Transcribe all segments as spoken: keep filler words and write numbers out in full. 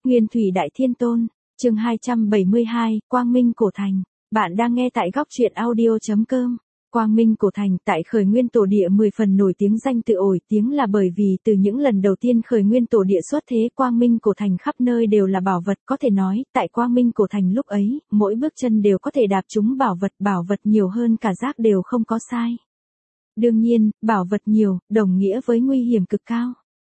Nguyên Thủy Đại Thiên Tôn, chương hai trăm bảy mươi hai, Quang Minh Cổ Thành. Bạn đang nghe tại góc truyện audio.com. Quang Minh Cổ Thành tại khởi nguyên tổ địa mười phần nổi tiếng, danh tự ổi tiếng là bởi vì từ những lần đầu tiên khởi nguyên tổ địa xuất thế, Quang Minh Cổ Thành khắp nơi đều là bảo vật. Có thể nói, tại Quang Minh Cổ Thành lúc ấy, mỗi bước chân đều có thể đạp trúng bảo vật, bảo vật nhiều hơn cả rác đều không có sai. Đương nhiên, bảo vật nhiều, đồng nghĩa với nguy hiểm cực cao.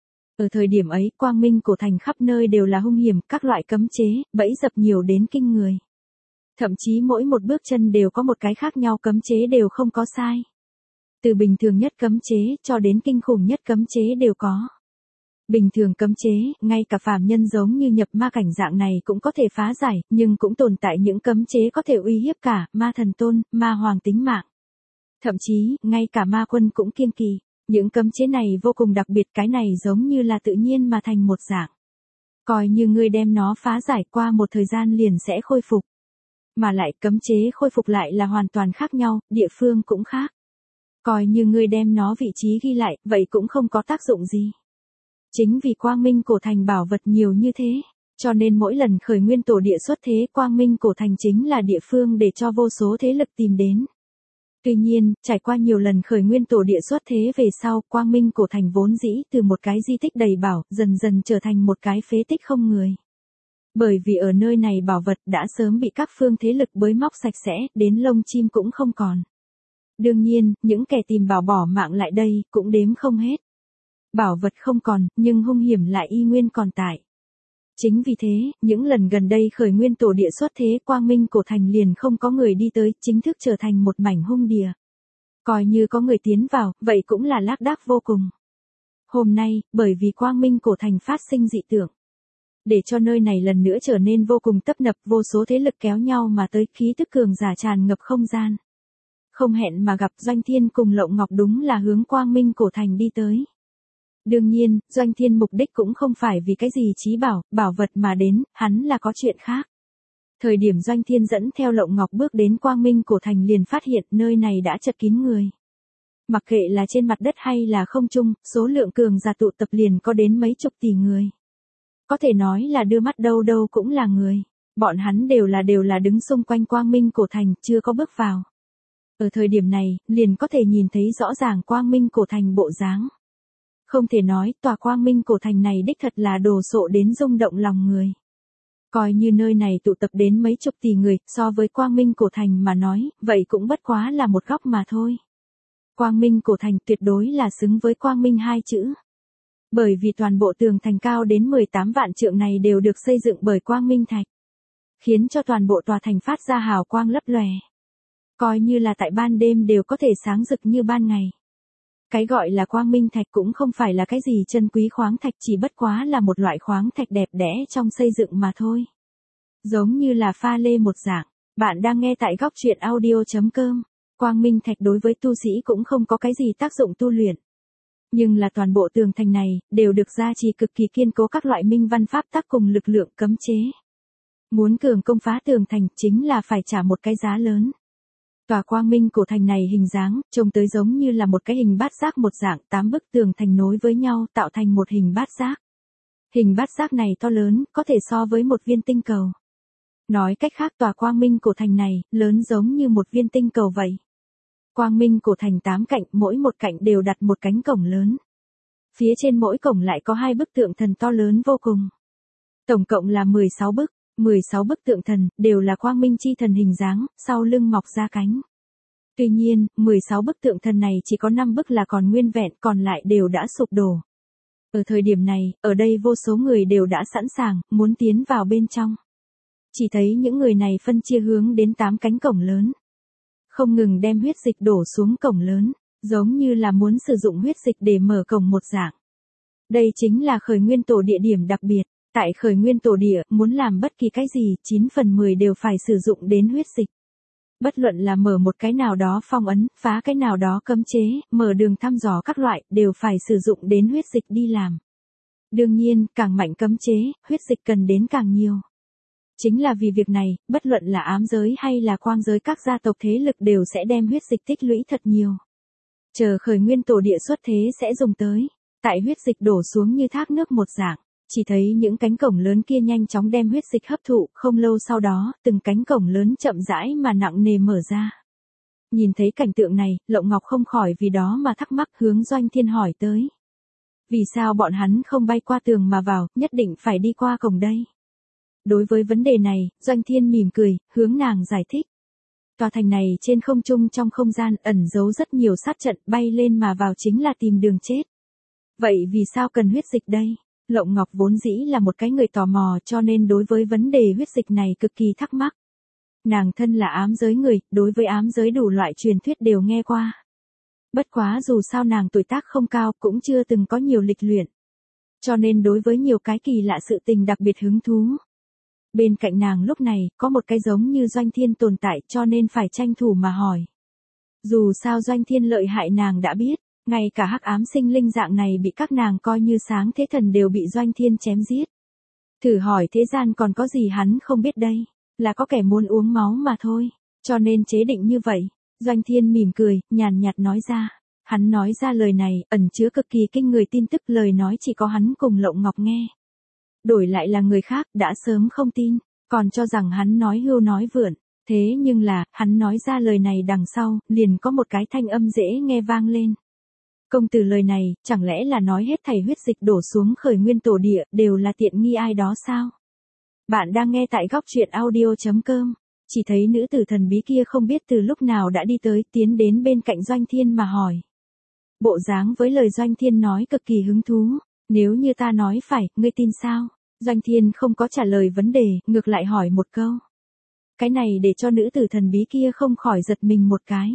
Ở thời điểm ấy, Quang Minh Cổ Thành khắp nơi đều là hung hiểm, các loại cấm chế, bẫy dập nhiều đến kinh người. Thậm chí mỗi một bước chân đều có một cái khác nhau, cấm chế đều không có sai. Từ bình thường nhất cấm chế cho đến kinh khủng nhất cấm chế đều có. Bình thường cấm chế, ngay cả phàm nhân giống như nhập ma cảnh dạng này cũng có thể phá giải, nhưng cũng tồn tại những cấm chế có thể uy hiếp cả ma thần tôn, ma hoàng tính mạng. Thậm chí, ngay cả ma quân cũng kiêng kỵ. Những cấm chế này vô cùng đặc biệt, cái này giống như là tự nhiên mà thành một dạng. Coi như ngươi đem nó phá giải, qua một thời gian liền sẽ khôi phục. Mà lại cấm chế khôi phục lại là hoàn toàn khác nhau, địa phương cũng khác. Coi như ngươi đem nó vị trí ghi lại, vậy cũng không có tác dụng gì. Chính vì Quang Minh Cổ Thành bảo vật nhiều như thế, cho nên mỗi lần khởi nguyên tổ địa xuất thế, Quang Minh Cổ Thành chính là địa phương để cho vô số thế lực tìm đến. Tuy nhiên, trải qua nhiều lần khởi nguyên tổ địa xuất thế về sau, Quang Minh Cổ Thành vốn dĩ từ một cái di tích đầy bảo, dần dần trở thành một cái phế tích không người. Bởi vì ở nơi này bảo vật đã sớm bị các phương thế lực bới móc sạch sẽ, đến lông chim cũng không còn. Đương nhiên, những kẻ tìm bảo bỏ mạng lại đây, cũng đếm không hết. Bảo vật không còn, nhưng hung hiểm lại y nguyên còn tại. Chính vì thế, những lần gần đây khởi nguyên tổ địa xuất thế, Quang Minh Cổ Thành liền không có người đi tới, chính thức trở thành một mảnh hung địa. Coi như có người tiến vào, vậy cũng là lác đác vô cùng. Hôm nay, bởi vì Quang Minh Cổ Thành phát sinh dị tượng, để cho nơi này lần nữa trở nên vô cùng tấp nập, vô số thế lực kéo nhau mà tới, khí tức cường giả tràn ngập không gian. Không hẹn mà gặp, Doanh Thiên cùng Lộng Ngọc đúng là hướng Quang Minh Cổ Thành đi tới. Đương nhiên, Doanh Thiên mục đích cũng không phải vì cái gì chí bảo, bảo vật mà đến, hắn là có chuyện khác. Thời điểm Doanh Thiên dẫn theo Lộng Ngọc bước đến Quang Minh Cổ Thành liền phát hiện nơi này đã chật kín người. Mặc kệ là trên mặt đất hay là không trung, số lượng cường giả tụ tập liền có đến mấy chục tỷ người. Có thể nói là đưa mắt đâu đâu cũng là người. Bọn hắn đều là đều là đứng xung quanh Quang Minh Cổ Thành, chưa có bước vào. Ở thời điểm này, liền có thể nhìn thấy rõ ràng Quang Minh Cổ Thành bộ dáng. Không thể nói, tòa Quang Minh Cổ Thành này đích thật là đồ sộ đến rung động lòng người. Coi như nơi này tụ tập đến mấy chục tỷ người, so với Quang Minh Cổ Thành mà nói, vậy cũng bất quá là một góc mà thôi. Quang Minh Cổ Thành tuyệt đối là xứng với Quang Minh hai chữ. Bởi vì toàn bộ tường thành cao đến mười tám vạn trượng này đều được xây dựng bởi Quang Minh Thạch, khiến cho toàn bộ tòa thành phát ra hào quang lấp lòe. Coi như là tại ban đêm đều có thể sáng rực như ban ngày. Cái gọi là Quang Minh Thạch cũng không phải là cái gì chân quý khoáng thạch, chỉ bất quá là một loại khoáng thạch đẹp đẽ trong xây dựng mà thôi. Giống như là pha lê một dạng. Bạn đang nghe tại góc truyện audio.com. Quang Minh Thạch đối với tu sĩ cũng không có cái gì tác dụng tu luyện. Nhưng là toàn bộ tường thành này, đều được gia trì cực kỳ kiên cố các loại minh văn pháp tắc cùng lực lượng cấm chế. Muốn cường công phá tường thành chính là phải trả một cái giá lớn. Tòa Quang Minh Cổ Thành này hình dáng, trông tới giống như là một cái hình bát giác một dạng, tám bức tường thành nối với nhau tạo thành một hình bát giác. Hình bát giác này to lớn, có thể so với một viên tinh cầu. Nói cách khác, tòa Quang Minh Cổ Thành này, lớn giống như một viên tinh cầu vậy. Quang Minh Cổ Thành tám cạnh, mỗi một cạnh đều đặt một cánh cổng lớn. Phía trên mỗi cổng lại có hai bức tượng thần to lớn vô cùng. Tổng cộng là mười sáu bức. mười sáu bức tượng thần, đều là Quang Minh chi thần hình dáng, sau lưng mọc ra cánh. Tuy nhiên, mười sáu bức tượng thần này chỉ có năm bức là còn nguyên vẹn, còn lại đều đã sụp đổ. Ở thời điểm này, ở đây vô số người đều đã sẵn sàng, muốn tiến vào bên trong. Chỉ thấy những người này phân chia hướng đến tám cánh cổng lớn. Không ngừng đem huyết dịch đổ xuống cổng lớn, giống như là muốn sử dụng huyết dịch để mở cổng một dạng. Đây chính là khởi nguyên tổ địa điểm đặc biệt. Tại khởi nguyên tổ địa, muốn làm bất kỳ cái gì, chín phần mười đều phải sử dụng đến huyết dịch. Bất luận là mở một cái nào đó phong ấn, phá cái nào đó cấm chế, mở đường thăm dò các loại, đều phải sử dụng đến huyết dịch đi làm. Đương nhiên, càng mạnh cấm chế, huyết dịch cần đến càng nhiều. Chính là vì việc này, bất luận là ám giới hay là quang giới, các gia tộc thế lực đều sẽ đem huyết dịch tích lũy thật nhiều. Chờ khởi nguyên tổ địa xuất thế sẽ dùng tới. Tại huyết dịch đổ xuống như thác nước một dạng. Chỉ thấy những cánh cổng lớn kia nhanh chóng đem huyết dịch hấp thụ, không lâu sau đó, từng cánh cổng lớn chậm rãi mà nặng nề mở ra. Nhìn thấy cảnh tượng này, Lộng Ngọc không khỏi vì đó mà thắc mắc, hướng Doanh Thiên hỏi tới. Vì sao bọn hắn không bay qua tường mà vào, nhất định phải đi qua cổng đây? Đối với vấn đề này, Doanh Thiên mỉm cười, hướng nàng giải thích. Tòa thành này trên không trung trong không gian ẩn giấu rất nhiều sát trận, bay lên mà vào chính là tìm đường chết. Vậy vì sao cần huyết dịch đây? Lộng Ngọc vốn dĩ là một cái người tò mò cho nên đối với vấn đề huyết dịch này cực kỳ thắc mắc. Nàng thân là ám giới người, đối với ám giới đủ loại truyền thuyết đều nghe qua. Bất quá dù sao nàng tuổi tác không cao cũng chưa từng có nhiều lịch luyện. Cho nên đối với nhiều cái kỳ lạ sự tình đặc biệt hứng thú. Bên cạnh nàng lúc này có một cái giống như Doanh Thiên tồn tại cho nên phải tranh thủ mà hỏi. Dù sao Doanh Thiên lợi hại nàng đã biết, ngay cả hắc ám sinh linh dạng này bị các nàng coi như sáng thế thần đều bị Doanh Thiên chém giết. Thử hỏi thế gian còn có gì hắn không biết đây, là có kẻ muốn uống máu mà thôi, cho nên chế định như vậy. Doanh Thiên mỉm cười, nhàn nhạt nói ra. Hắn nói ra lời này, ẩn chứa cực kỳ kinh người tin tức, lời nói chỉ có hắn cùng Lộng Ngọc nghe. Đổi lại là người khác, đã sớm không tin, còn cho rằng hắn nói hưu nói vượn. Thế nhưng là, hắn nói ra lời này đằng sau, liền có một cái thanh âm dễ nghe vang lên. Công tử lời này, chẳng lẽ là nói hết thảy huyết dịch đổ xuống khởi nguyên tổ địa, đều là tiện nghi ai đó sao? Bạn đang nghe tại góc truyện audio chấm com. Chỉ thấy nữ tử thần bí kia không biết từ lúc nào đã đi tới, tiến đến bên cạnh Doanh Thiên mà hỏi. Bộ dáng với lời Doanh Thiên nói cực kỳ hứng thú. Nếu như ta nói phải, ngươi tin sao? Doanh Thiên không có trả lời vấn đề, ngược lại hỏi một câu. Cái này để cho nữ tử thần bí kia không khỏi giật mình một cái.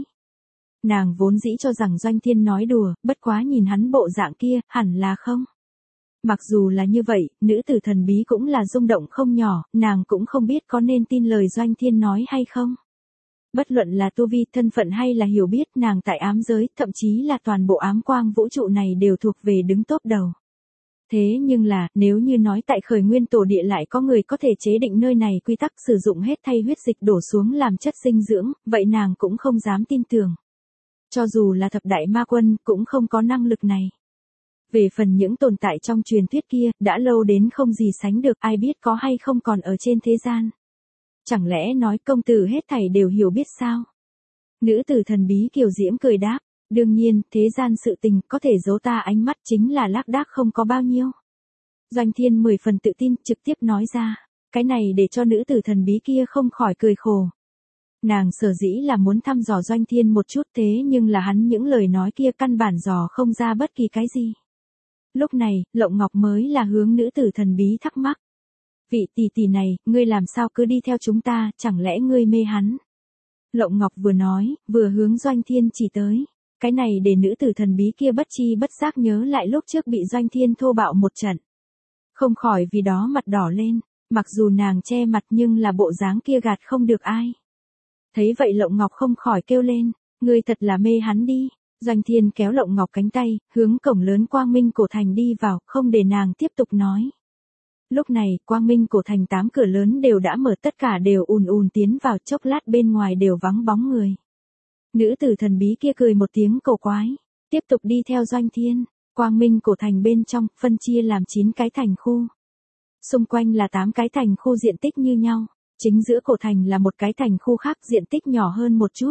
Nàng vốn dĩ cho rằng Doanh Thiên nói đùa, bất quá nhìn hắn bộ dạng kia, hẳn là không. Mặc dù là như vậy, nữ tử thần bí cũng là rung động không nhỏ, nàng cũng không biết có nên tin lời Doanh Thiên nói hay không. Bất luận là tu vi, thân phận hay là hiểu biết, nàng tại ám giới, thậm chí là toàn bộ ám quang vũ trụ này đều thuộc về đứng top đầu. Thế nhưng là, nếu như nói tại khởi nguyên tổ địa lại có người có thể chế định nơi này quy tắc sử dụng hết thay huyết dịch đổ xuống làm chất dinh dưỡng, vậy nàng cũng không dám tin tưởng. Cho dù là thập đại ma quân, cũng không có năng lực này. Về phần những tồn tại trong truyền thuyết kia, đã lâu đến không gì sánh được, ai biết có hay không còn ở trên thế gian. Chẳng lẽ nói công tử hết thảy đều hiểu biết sao? Nữ tử thần bí kiều diễm cười đáp, đương nhiên, thế gian sự tình có thể giấu ta ánh mắt chính là lác đác không có bao nhiêu. Doanh Thiên mười phần tự tin trực tiếp nói ra, cái này để cho nữ tử thần bí kia không khỏi cười khổ. Nàng sở dĩ là muốn thăm dò Doanh Thiên một chút, thế nhưng là hắn những lời nói kia căn bản dò không ra bất kỳ cái gì. Lúc này, Lộng Ngọc mới là hướng nữ tử thần bí thắc mắc. Vị tỷ tỷ này, ngươi làm sao cứ đi theo chúng ta, chẳng lẽ ngươi mê hắn? Lộng Ngọc vừa nói, vừa hướng Doanh Thiên chỉ tới. Cái này để nữ tử thần bí kia bất chi bất giác nhớ lại lúc trước bị Doanh Thiên thô bạo một trận. Không khỏi vì đó mặt đỏ lên, mặc dù nàng che mặt nhưng là bộ dáng kia gạt không được ai. Thấy vậy Lộng Ngọc không khỏi kêu lên, ngươi thật là mê hắn đi. Doanh Thiên kéo Lộng Ngọc cánh tay, hướng cổng lớn Quang Minh cổ thành đi vào, không để nàng tiếp tục nói. Lúc này, Quang Minh cổ thành tám cửa lớn đều đã mở, tất cả đều ùn ùn tiến vào, chốc lát bên ngoài đều vắng bóng người. Nữ tử thần bí kia cười một tiếng cổ quái, tiếp tục đi theo Doanh Thiên. Quang Minh cổ thành bên trong, phân chia làm chín cái thành khu. Xung quanh là tám cái thành khu diện tích như nhau, chính giữa cổ thành là một cái thành khu khác diện tích nhỏ hơn một chút.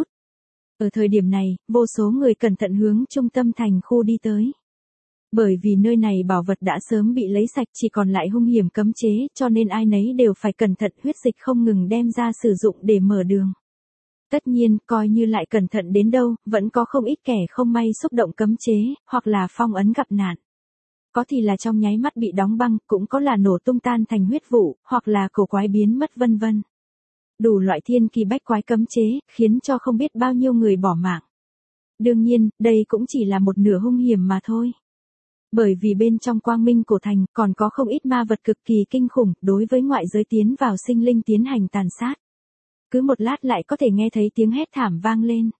Ở thời điểm này, vô số người cẩn thận hướng trung tâm thành khu đi tới. Bởi vì nơi này bảo vật đã sớm bị lấy sạch, chỉ còn lại hung hiểm cấm chế, cho nên ai nấy đều phải cẩn thận, huyết dịch không ngừng đem ra sử dụng để mở đường. Tất nhiên, coi như lại cẩn thận đến đâu, vẫn có không ít kẻ không may xúc động cấm chế, hoặc là phong ấn gặp nạn. Có thì là trong nháy mắt bị đóng băng, cũng có là nổ tung tan thành huyết vụ, hoặc là cổ quái biến mất vân vân. Đủ loại thiên kỳ bách quái cấm chế, khiến cho không biết bao nhiêu người bỏ mạng. Đương nhiên, đây cũng chỉ là một nửa hung hiểm mà thôi. Bởi vì bên trong Quang Minh cổ thành còn có không ít ma vật cực kỳ kinh khủng, đối với ngoại giới tiến vào sinh linh tiến hành tàn sát. Cứ một lát lại có thể nghe thấy tiếng hét thảm vang lên.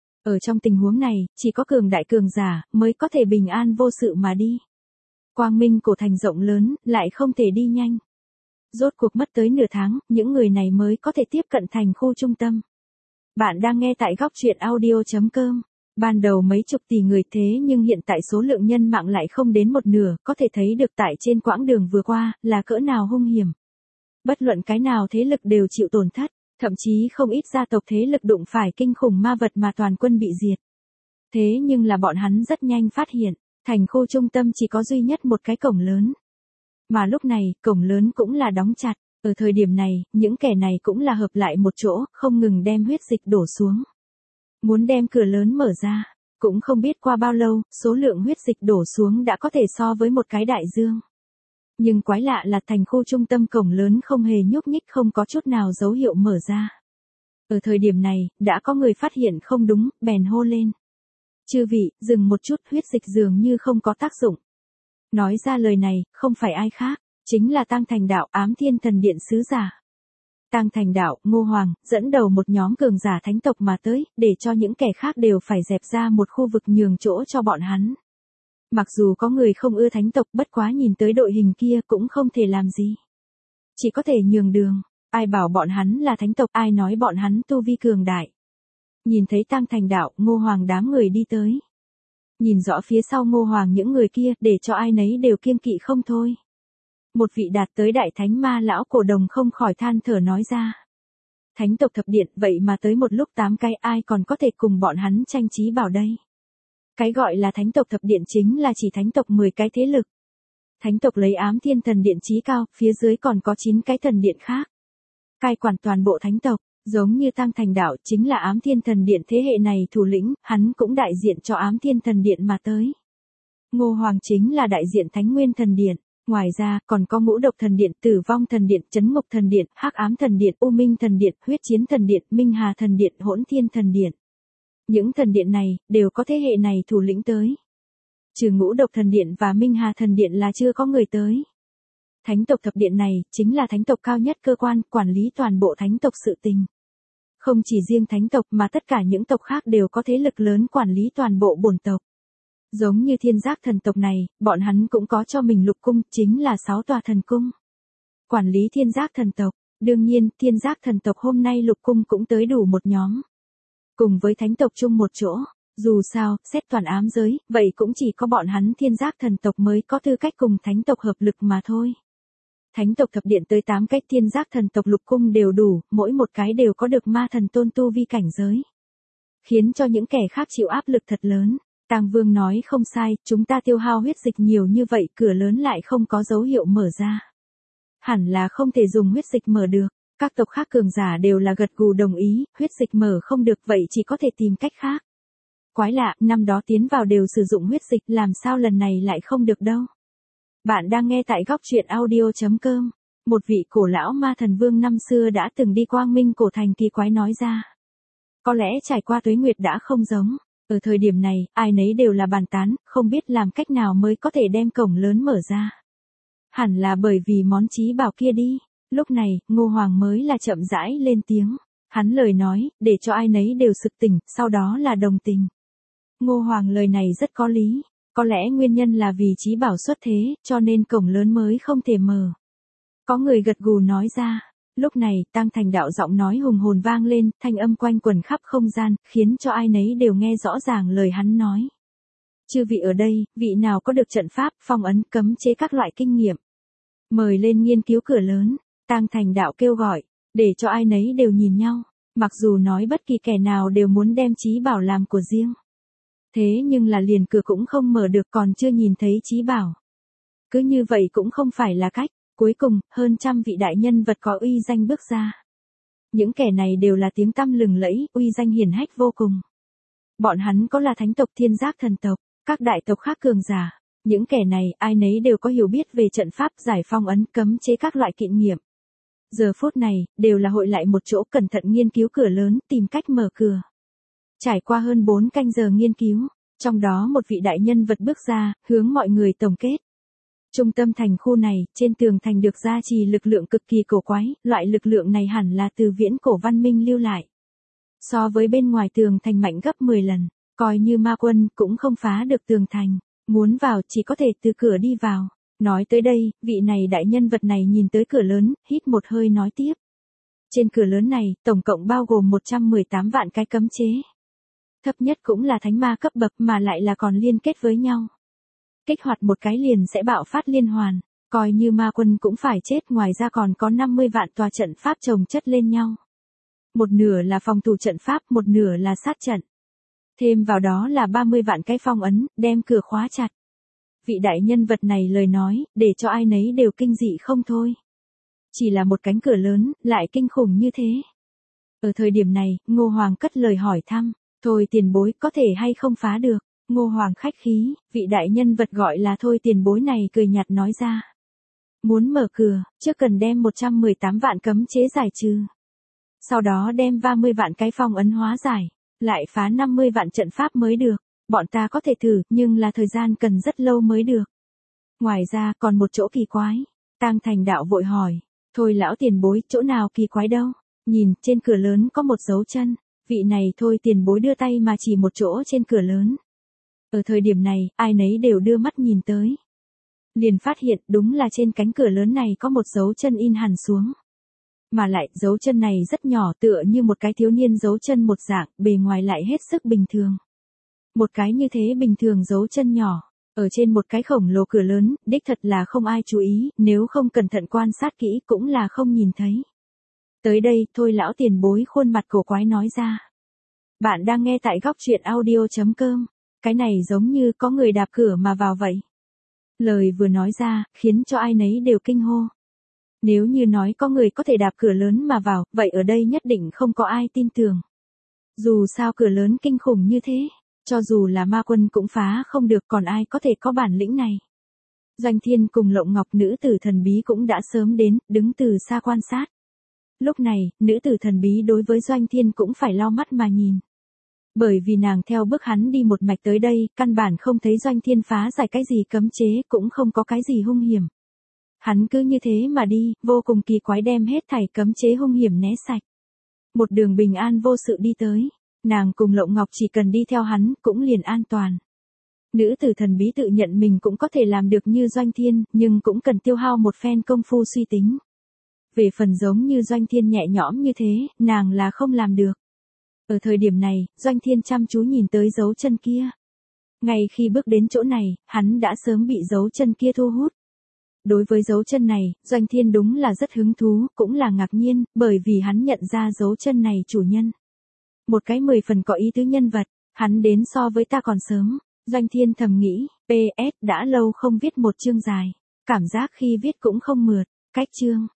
Ở trong tình huống này, chỉ có cường đại cường giả mới có thể bình an vô sự mà đi. Quang Minh cổ thành rộng lớn, lại không thể đi nhanh. Rốt cuộc mất tới nửa tháng, những người này mới có thể tiếp cận thành khu trung tâm. Bạn đang nghe tại góc truyện audio chấm com. Ban đầu mấy chục tỷ người thế nhưng hiện tại số lượng nhân mạng lại không đến một nửa, có thể thấy được tại trên quãng đường vừa qua, là cỡ nào hung hiểm. Bất luận cái nào thế lực đều chịu tổn thất, thậm chí không ít gia tộc thế lực đụng phải kinh khủng ma vật mà toàn quân bị diệt. Thế nhưng là bọn hắn rất nhanh phát hiện, thành khu trung tâm chỉ có duy nhất một cái cổng lớn. Mà lúc này, cổng lớn cũng là đóng chặt, ở thời điểm này, những kẻ này cũng là hợp lại một chỗ, không ngừng đem huyết dịch đổ xuống. Muốn đem cửa lớn mở ra, cũng không biết qua bao lâu, số lượng huyết dịch đổ xuống đã có thể so với một cái đại dương. Nhưng quái lạ là thành khu trung tâm cổng lớn không hề nhúc nhích, không có chút nào dấu hiệu mở ra. Ở thời điểm này, đã có người phát hiện không đúng, bèn hô lên. Chư vị, dừng một chút, huyết dịch dường như không có tác dụng. Nói ra lời này, không phải ai khác, chính là Tang Thành Đạo, Ám Thiên Thần Điện sứ giả. Tang Thành Đạo, Ngô Hoàng, dẫn đầu một nhóm cường giả thánh tộc mà tới, để cho những kẻ khác đều phải dẹp ra một khu vực nhường chỗ cho bọn hắn. Mặc dù có người không ưa thánh tộc, bất quá nhìn tới đội hình kia cũng không thể làm gì. Chỉ có thể nhường đường, ai bảo bọn hắn là thánh tộc, ai nói bọn hắn tu vi cường đại. Nhìn thấy Tang Thành Đạo, Ngô Hoàng đám người đi tới. Nhìn rõ phía sau Ngô Hoàng những người kia, để cho ai nấy đều kiêng kỵ không thôi. Một vị đạt tới đại thánh ma lão cổ đồng không khỏi than thở nói ra. Thánh tộc thập điện, vậy mà tới một lúc tám cái, ai còn có thể cùng bọn hắn tranh chí bảo đây. Cái gọi là thánh tộc thập điện chính là chỉ thánh tộc mười cái thế lực. Thánh tộc lấy Ám Thiên Thần Điện chí cao, phía dưới còn có chín cái thần điện khác. Cai quản toàn bộ thánh tộc, giống như Tang Thành Đạo chính là Ám Thiên Thần Điện thế hệ này thủ lĩnh, hắn cũng đại diện cho Ám Thiên Thần Điện mà tới. Ngô Hoàng chính là đại diện Thánh Nguyên Thần Điện. Ngoài ra, còn có Ngũ Độc Thần Điện, Tử Vong Thần Điện, Chấn Ngục Thần Điện, Hắc Ám Thần Điện, U Minh Thần Điện, Huyết Chiến Thần Điện, Minh Hà Thần Điện, Hỗn Thiên Thần Điện. Những thần điện này, đều có thế hệ này thủ lĩnh tới. Trừ Ngũ Độc Thần Điện và Minh Hà Thần Điện là chưa có người tới. Thánh tộc thập điện này, chính là thánh tộc cao nhất cơ quan, quản lý toàn bộ thánh tộc sự tình. Không chỉ riêng thánh tộc mà tất cả những tộc khác đều có thế lực lớn quản lý toàn bộ bổn tộc. Giống như Thiên Giác thần tộc này, bọn hắn cũng có cho mình lục cung, chính là sáu tòa thần cung. Quản lý Thiên Giác thần tộc, đương nhiên, Thiên Giác thần tộc hôm nay lục cung cũng tới đủ một nhóm. Cùng với thánh tộc chung một chỗ, dù sao, xét toàn ám giới, vậy cũng chỉ có bọn hắn Thiên Giác thần tộc mới có tư cách cùng thánh tộc hợp lực mà thôi. Thánh tộc thập điện tới tám cách Thiên Giác thần tộc lục cung đều đủ, mỗi một cái đều có được ma thần tôn tu vi cảnh giới. Khiến cho những kẻ khác chịu áp lực thật lớn. Tang Vương nói không sai, chúng ta tiêu hao huyết dịch nhiều như vậy, cửa lớn lại không có dấu hiệu mở ra. Hẳn là không thể dùng huyết dịch mở được, các tộc khác cường giả đều là gật gù đồng ý, huyết dịch mở không được vậy chỉ có thể tìm cách khác. Quái lạ, năm đó tiến vào đều sử dụng huyết dịch, làm sao lần này lại không được đâu. Bạn đang nghe tại góc truyện audio chấm com, một vị cổ lão ma thần vương năm xưa đã từng đi Quang Minh cổ thành kỳ quái nói ra. Có lẽ trải qua tuế nguyệt đã không giống. Ở thời điểm này, ai nấy đều là bàn tán, không biết làm cách nào mới có thể đem cổng lớn mở ra. Hẳn là bởi vì món chí bảo kia đi. Lúc này, Ngô Hoàng mới là chậm rãi lên tiếng. Hắn lời nói, để cho ai nấy đều sực tỉnh, sau đó là đồng tình. Ngô Hoàng lời này rất có lý. Có lẽ nguyên nhân là vì chí bảo xuất thế, cho nên cổng lớn mới không thể mở. Có người gật gù nói ra. Lúc này, Tang Thành Đạo giọng nói hùng hồn vang lên, thanh âm quanh quẩn khắp không gian, khiến cho ai nấy đều nghe rõ ràng lời hắn nói. Chư vị ở đây, vị nào có được trận pháp, phong ấn, cấm chế các loại kinh nghiệm. Mời lên nghiên cứu cửa lớn, Tang Thành Đạo kêu gọi, để cho ai nấy đều nhìn nhau, mặc dù nói bất kỳ kẻ nào đều muốn đem chí bảo làm của riêng. Thế nhưng là liền cửa cũng không mở được, còn chưa nhìn thấy chí bảo. Cứ như vậy cũng không phải là cách. Cuối cùng, hơn trăm vị đại nhân vật có uy danh bước ra. Những kẻ này đều là tiếng tăm lừng lẫy, uy danh hiển hách vô cùng. Bọn hắn có là thánh tộc Thiên Giác thần tộc, các đại tộc khác cường giả. Những kẻ này, ai nấy đều có hiểu biết về trận pháp, giải phong ấn, cấm chế các loại kỵ nghiệm. Giờ phút này, đều là hội lại một chỗ cẩn thận nghiên cứu cửa lớn, tìm cách mở cửa. Trải qua hơn bốn canh giờ nghiên cứu, trong đó một vị đại nhân vật bước ra, hướng mọi người tổng kết. Trung tâm thành khu này, trên tường thành được gia trì lực lượng cực kỳ cổ quái, loại lực lượng này hẳn là từ viễn cổ văn minh lưu lại. So với bên ngoài tường thành mạnh gấp mười lần, coi như ma quân cũng không phá được tường thành, muốn vào chỉ có thể từ cửa đi vào. Nói tới đây, vị này đại nhân vật này nhìn tới cửa lớn, hít một hơi nói tiếp. Trên cửa lớn này, tổng cộng bao gồm một trăm mười tám vạn cái cấm chế. thấp nhất cũng là thánh ma cấp bậc mà lại là còn liên kết với nhau. Kích hoạt một cái liền sẽ bạo phát liên hoàn, coi như ma quân cũng phải chết, ngoài ra còn có năm mươi vạn tòa trận pháp chồng chất lên nhau. Một nửa là phòng thủ trận pháp, một nửa là sát trận. Thêm vào đó là ba mươi vạn cái phong ấn, đem cửa khóa chặt. Vị đại nhân vật này lời nói, để cho ai nấy đều kinh dị không thôi. Chỉ là một cánh cửa lớn, lại kinh khủng như thế. Ở thời điểm này, Ngô Hoàng cất lời hỏi thăm, thôi tiền bối có thể hay không phá được. Ngô Hoàng khách khí, vị đại nhân vật gọi là thôi tiền bối này cười nhạt nói ra. Muốn mở cửa, trước cần đem một trăm mười tám vạn cấm chế giải trừ. Sau đó đem ba mươi vạn cái phong ấn hóa giải, lại phá năm mươi vạn trận pháp mới được. Bọn ta có thể thử, nhưng là thời gian cần rất lâu mới được. Ngoài ra, còn một chỗ kỳ quái. Tang Thành Đạo vội hỏi, thôi lão tiền bối, chỗ nào kỳ quái đâu? Nhìn, trên cửa lớn có một dấu chân. Vị này thôi tiền bối đưa tay mà chỉ một chỗ trên cửa lớn. Ở thời điểm này, ai nấy đều đưa mắt nhìn tới. Liền phát hiện đúng là trên cánh cửa lớn này có một dấu chân in hẳn xuống. Mà lại, dấu chân này rất nhỏ, tựa như một cái thiếu niên dấu chân một dạng, bề ngoài lại hết sức bình thường. Một cái như thế bình thường dấu chân nhỏ, ở trên một cái khổng lồ cửa lớn, đích thật là không ai chú ý, nếu không cẩn thận quan sát kỹ cũng là không nhìn thấy. Tới đây, thôi lão tiền bối khuôn mặt cổ quái nói ra. Bạn đang nghe tại góc truyện audio chấm com. Cái này giống như có người đạp cửa mà vào vậy. Lời vừa nói ra, khiến cho ai nấy đều kinh hô. Nếu như nói có người có thể đạp cửa lớn mà vào, vậy ở đây nhất định không có ai tin tưởng. Dù sao cửa lớn kinh khủng như thế, cho dù là ma quân cũng phá không được, còn ai có thể có bản lĩnh này. Doanh Thiên cùng Lộng Ngọc nữ tử thần bí cũng đã sớm đến, đứng từ xa quan sát. Lúc này, nữ tử thần bí đối với Doanh Thiên cũng phải lau mắt mà nhìn. Bởi vì nàng theo bước hắn đi một mạch tới đây, căn bản không thấy Doanh Thiên phá giải cái gì cấm chế, cũng không có cái gì hung hiểm. Hắn cứ như thế mà đi, vô cùng kỳ quái đem hết thảy cấm chế hung hiểm né sạch. Một đường bình an vô sự đi tới, nàng cùng Lộng Ngọc chỉ cần đi theo hắn, cũng liền an toàn. Nữ tử thần bí tự nhận mình cũng có thể làm được như Doanh Thiên, nhưng cũng cần tiêu hao một phen công phu suy tính. Về phần giống như Doanh Thiên nhẹ nhõm như thế, nàng là không làm được. Ở thời điểm này, Doanh Thiên chăm chú nhìn tới dấu chân kia. Ngay khi bước đến chỗ này, hắn đã sớm bị dấu chân kia thu hút. Đối với dấu chân này, Doanh Thiên đúng là rất hứng thú, cũng là ngạc nhiên, bởi vì hắn nhận ra dấu chân này chủ nhân. Một cái mười phần có ý tứ nhân vật, hắn đến so với ta còn sớm. Doanh Thiên thầm nghĩ, pê ét đã lâu không viết một chương dài. Cảm giác khi viết cũng không mượt, cách chương.